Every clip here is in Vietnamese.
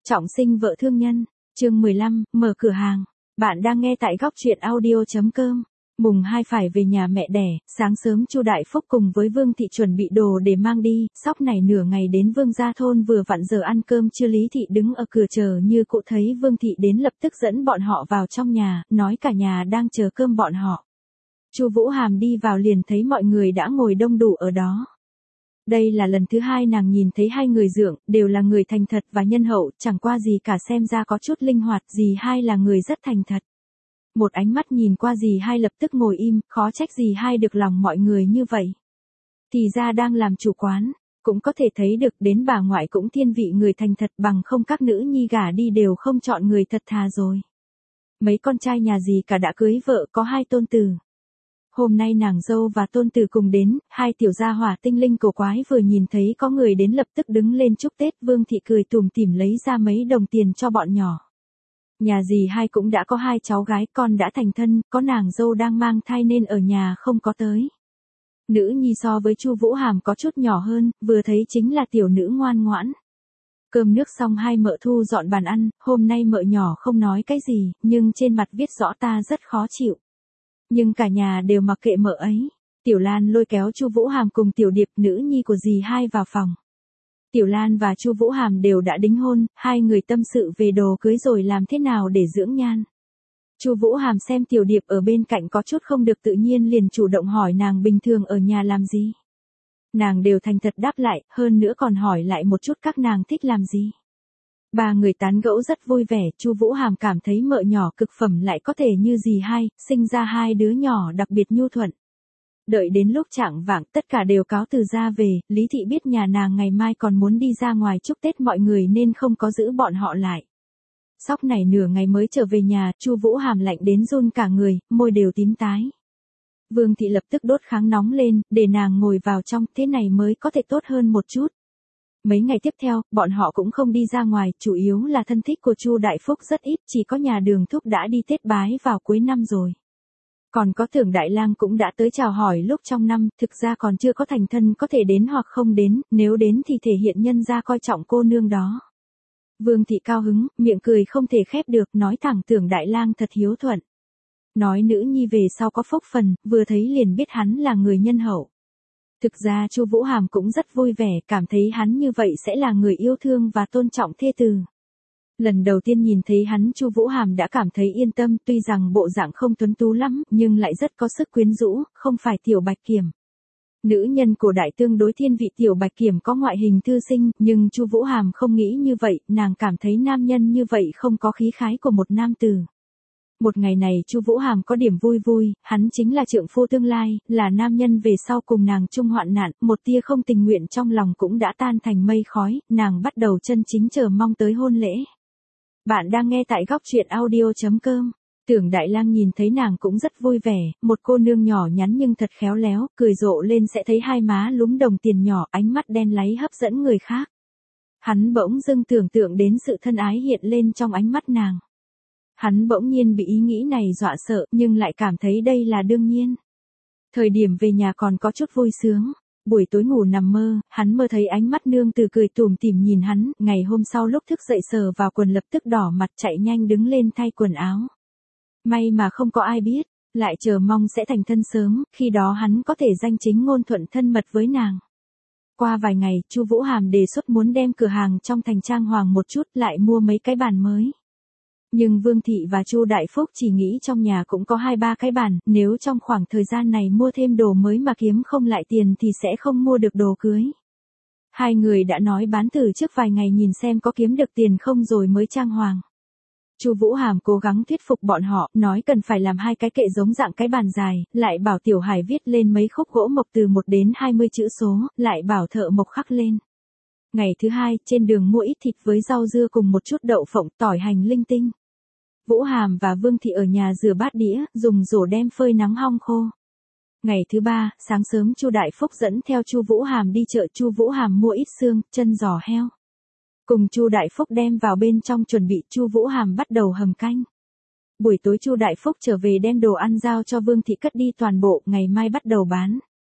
Trọng sinh vợ thương nhân, chương 15, mở cửa hàng. Bạn đang nghe tại góc truyện audio.com. Mùng 2 phải về nhà mẹ đẻ, sáng sớm Chu Đại Phúc cùng với Vương Thị chuẩn bị đồ để mang đi, sóc này nửa ngày đến Vương gia thôn vừa vặn giờ ăn cơm chưa. Lý Thị đứng ở cửa chờ như cụ thấy Vương Thị đến lập tức dẫn bọn họ vào trong nhà, nói cả nhà đang chờ cơm bọn họ. Chu Vũ Hàm đi vào liền thấy mọi người đã ngồi đông đủ ở đó. Đây là lần thứ hai nàng nhìn thấy hai người dượng, đều là người thành thật và nhân hậu, chẳng qua gì cả, xem ra có chút linh hoạt. Dì hai là người rất thành thật. Một ánh mắt nhìn qua dì hai lập tức ngồi im, khó trách dì hai được lòng mọi người như vậy. Thì ra đang làm chủ quán, cũng có thể thấy được đến bà ngoại cũng thiên vị người thành thật, bằng không các nữ nhi gả đi đều không chọn người thật thà rồi. Mấy con trai nhà dì cả đã cưới vợ, có 2 tôn tử. Hôm nay nàng dâu và tôn tử cùng đến, 2 tiểu gia hỏa tinh linh cổ quái vừa nhìn thấy có người đến lập tức đứng lên chúc Tết. Vương Thị cười tủm tỉm lấy ra mấy đồng tiền cho bọn nhỏ. Nhà dì hai cũng đã có 2 cháu gái, con đã thành thân, có nàng dâu đang mang thai nên ở nhà không có tới. Nữ nhi so với Chu Vũ Hàm có chút nhỏ hơn, vừa thấy chính là tiểu nữ ngoan ngoãn. Cơm nước xong hai mợ thu dọn bàn ăn, hôm nay mợ nhỏ không nói cái gì, nhưng trên mặt viết rõ ta rất khó chịu. Nhưng cả nhà đều mặc kệ mợ ấy. Tiểu Lan lôi kéo Chu Vũ Hàm cùng Tiểu Điệp, nữ nhi của dì hai, vào phòng. Tiểu Lan và Chu Vũ Hàm đều đã đính hôn, hai người tâm sự về đồ cưới rồi làm thế nào để dưỡng nhan. Chu Vũ Hàm xem Tiểu Điệp ở bên cạnh có chút không được tự nhiên liền chủ động hỏi nàng bình thường ở nhà làm gì. Nàng đều thành thật đáp lại, hơn nữa còn hỏi lại một chút các nàng thích làm gì. Ba người tán gẫu rất vui vẻ. Chu Vũ Hàm cảm thấy mợ nhỏ cực phẩm lại có thể như dì hai, sinh ra 2 đứa nhỏ đặc biệt nhu thuận. Đợi đến lúc chạng vạng tất cả đều cáo từ ra về, Lý Thị biết nhà nàng ngày mai còn muốn đi ra ngoài chúc Tết mọi người nên không có giữ bọn họ lại. Sóc này nửa ngày mới trở về nhà, Chu Vũ Hàm lạnh đến run cả người, môi đều tím tái. Vương Thị lập tức đốt kháng nóng lên, để nàng ngồi vào trong, thế này mới có thể tốt hơn một chút. Mấy ngày tiếp theo, bọn họ cũng không đi ra ngoài, chủ yếu là thân thích của Chu Đại Phúc rất ít, chỉ có nhà Đường Thúc đã đi Tết bái vào cuối năm rồi. Còn có Tưởng Đại Lang cũng đã tới chào hỏi lúc trong năm, thực ra còn chưa có thành thân, có thể đến hoặc không đến, nếu đến thì thể hiện nhân gia coi trọng cô nương đó. Vương Thị cao hứng, miệng cười không thể khép được, nói thẳng Tưởng Đại Lang thật hiếu thuận. Nói nữ nhi về sau có phúc phần, vừa thấy liền biết hắn là người nhân hậu. Thực ra Chu Vũ Hàm cũng rất vui vẻ, cảm thấy hắn như vậy sẽ là người yêu thương và tôn trọng thê tử. Lần đầu tiên nhìn thấy hắn, Chu Vũ Hàm đã cảm thấy yên tâm, tuy rằng bộ dạng không tuấn tú lắm, nhưng lại rất có sức quyến rũ, không phải Tiểu Bạch Kiểm. Nữ nhân cổ đại tương đối thiên vị Tiểu Bạch Kiểm có ngoại hình thư sinh, nhưng Chu Vũ Hàm không nghĩ như vậy, nàng cảm thấy nam nhân như vậy không có khí khái của một nam tử. Một ngày này Chu Vũ Hàm có điểm vui vui, hắn chính là trượng phu tương lai, là nam nhân về sau cùng nàng chung hoạn nạn, một tia không tình nguyện trong lòng cũng đã tan thành mây khói, nàng bắt đầu chân chính chờ mong tới hôn lễ. Bạn đang nghe tại góc truyện audio.com. Tưởng Đại Lang nhìn thấy nàng cũng rất vui vẻ, một cô nương nhỏ nhắn nhưng thật khéo léo, cười rộ lên sẽ thấy hai má lúm đồng tiền nhỏ, ánh mắt đen láy hấp dẫn người khác. Hắn bỗng dưng tưởng tượng đến sự thân ái hiện lên trong ánh mắt nàng. Hắn bỗng nhiên bị ý nghĩ này dọa sợ, nhưng lại cảm thấy đây là đương nhiên. Thời điểm về nhà còn có chút vui sướng. Buổi tối ngủ nằm mơ, hắn mơ thấy ánh mắt nương từ cười tủm tỉm nhìn hắn, ngày hôm sau lúc thức dậy sờ vào quần lập tức đỏ mặt chạy nhanh đứng lên thay quần áo. May mà không có ai biết, lại chờ mong sẽ thành thân sớm, khi đó hắn có thể danh chính ngôn thuận thân mật với nàng. Qua vài ngày, Chu Vũ Hàm đề xuất muốn đem cửa hàng trong thành trang hoàng một chút, lại mua mấy cái bàn mới. Nhưng Vương Thị và Chu Đại Phúc chỉ nghĩ trong nhà cũng có 2-3 cái bàn, nếu trong khoảng thời gian này mua thêm đồ mới mà kiếm không lại tiền thì sẽ không mua được đồ cưới. Hai người đã nói bán thử trước vài ngày nhìn xem có kiếm được tiền không rồi mới trang hoàng. Chu Vũ Hàm cố gắng thuyết phục bọn họ, nói cần phải làm 2 cái kệ giống dạng cái bàn dài, lại bảo Tiểu Hải viết lên mấy khúc gỗ mộc từ 1 đến 20 chữ số, lại bảo thợ mộc khắc lên. Ngày thứ 2, trên đường mua ít thịt với rau dưa cùng một chút đậu phộng, tỏi hành linh tinh. Vũ Hàm và Vương Thị ở nhà rửa bát đĩa, dùng rổ đem phơi nắng hong khô. Ngày thứ 3, sáng sớm Chu Đại Phúc dẫn theo Chu Vũ Hàm đi chợ. Chu Vũ Hàm mua ít xương, chân giò heo. Cùng Chu Đại Phúc đem vào bên trong chuẩn bị, Chu Vũ Hàm bắt đầu hầm canh. Buổi tối Chu Đại Phúc trở về đem đồ ăn giao cho Vương Thị cất đi toàn bộ, ngày mai bắt đầu bán.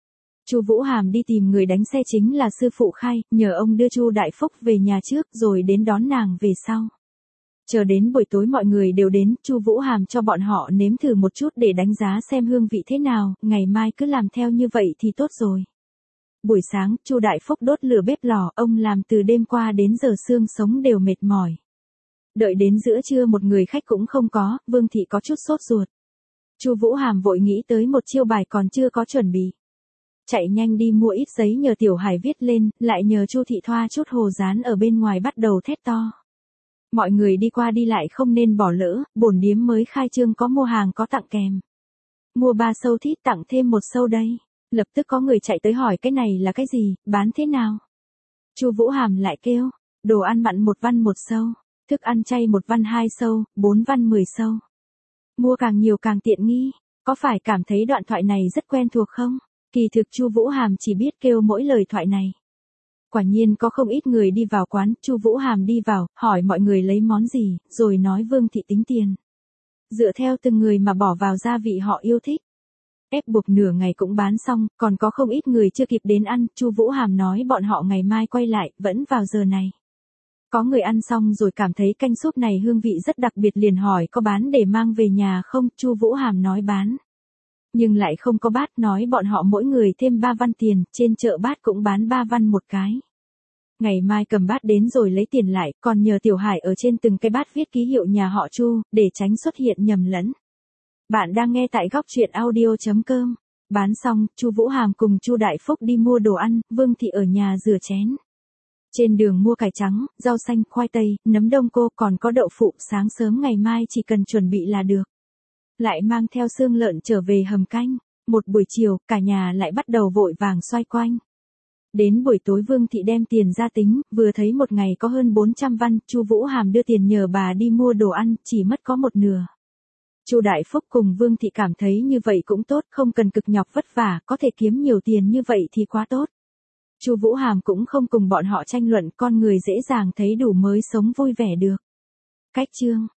Chu Vũ Hàm đi tìm người đánh xe chính là sư phụ khai, nhờ ông đưa Chu Đại Phúc về nhà trước rồi đến đón nàng về sau. Chờ đến buổi tối mọi người đều đến, Chu Vũ Hàm cho bọn họ nếm thử một chút để đánh giá xem hương vị thế nào, ngày mai cứ làm theo như vậy thì tốt rồi. Buổi sáng, Chu Đại Phúc đốt lửa bếp lò, ông làm từ đêm qua đến giờ xương sống đều mệt mỏi. Đợi đến giữa trưa một người khách cũng không có, Vương Thị có chút sốt ruột. Chu Vũ Hàm vội nghĩ tới một chiêu bài còn chưa có chuẩn bị. Chạy nhanh đi mua ít giấy nhờ Tiểu Hải viết lên, lại nhờ Chu Thị thoa chút hồ dán ở bên ngoài bắt đầu thét to. Mọi người đi qua đi lại không nên bỏ lỡ, bổn điếm mới khai trương có mua hàng có tặng kèm. Mua 3 sâu thít tặng thêm 1 sâu đây. Lập tức có người chạy tới hỏi cái này là cái gì, bán thế nào? Chu Vũ Hàm lại kêu, đồ ăn mặn 1 văn 1 sâu, thức ăn chay 1 văn 2 sâu, 4 văn 10 sâu. Mua càng nhiều càng tiện nghi, có phải cảm thấy đoạn thoại này rất quen thuộc không? Kỳ thực Chu Vũ Hàm chỉ biết kêu mỗi lời thoại này. Quả nhiên có không ít người đi vào quán, Chu Vũ Hàm đi vào, hỏi mọi người lấy món gì, rồi nói Vương Thị tính tiền. Dựa theo từng người mà bỏ vào gia vị họ yêu thích. Ép buộc nửa ngày cũng bán xong, còn có không ít người chưa kịp đến ăn, Chu Vũ Hàm nói bọn họ ngày mai quay lại, vẫn vào giờ này. Có người ăn xong rồi cảm thấy canh súp này hương vị rất đặc biệt liền hỏi có bán để mang về nhà không, Chu Vũ Hàm nói bán. Nhưng lại không có bát, nói bọn họ mỗi người thêm 3 văn tiền, trên chợ bát cũng bán 3 văn một cái. Ngày mai cầm bát đến rồi lấy tiền lại, còn nhờ Tiểu Hải ở trên từng cái bát viết ký hiệu nhà họ Chu, để tránh xuất hiện nhầm lẫn. Bạn đang nghe tại góc truyện audio.com. Bán xong, Chu Vũ Hàm cùng Chu Đại Phúc đi mua đồ ăn, Vương Thị ở nhà rửa chén. Trên đường mua cải trắng, rau xanh, khoai tây, nấm đông cô, còn có đậu phụ, sáng sớm ngày mai chỉ cần chuẩn bị là được. Lại mang theo xương lợn trở về hầm canh. Một buổi chiều, cả nhà lại bắt đầu vội vàng xoay quanh. Đến buổi tối Vương Thị đem tiền ra tính, vừa thấy một ngày có hơn 400 văn, Chu Vũ Hàm đưa tiền nhờ bà đi mua đồ ăn, chỉ mất có một nửa. Chu Đại Phúc cùng Vương Thị cảm thấy như vậy cũng tốt, không cần cực nhọc vất vả, có thể kiếm nhiều tiền như vậy thì quá tốt. Chu Vũ Hàm cũng không cùng bọn họ tranh luận, con người dễ dàng thấy đủ mới sống vui vẻ được. Cách chương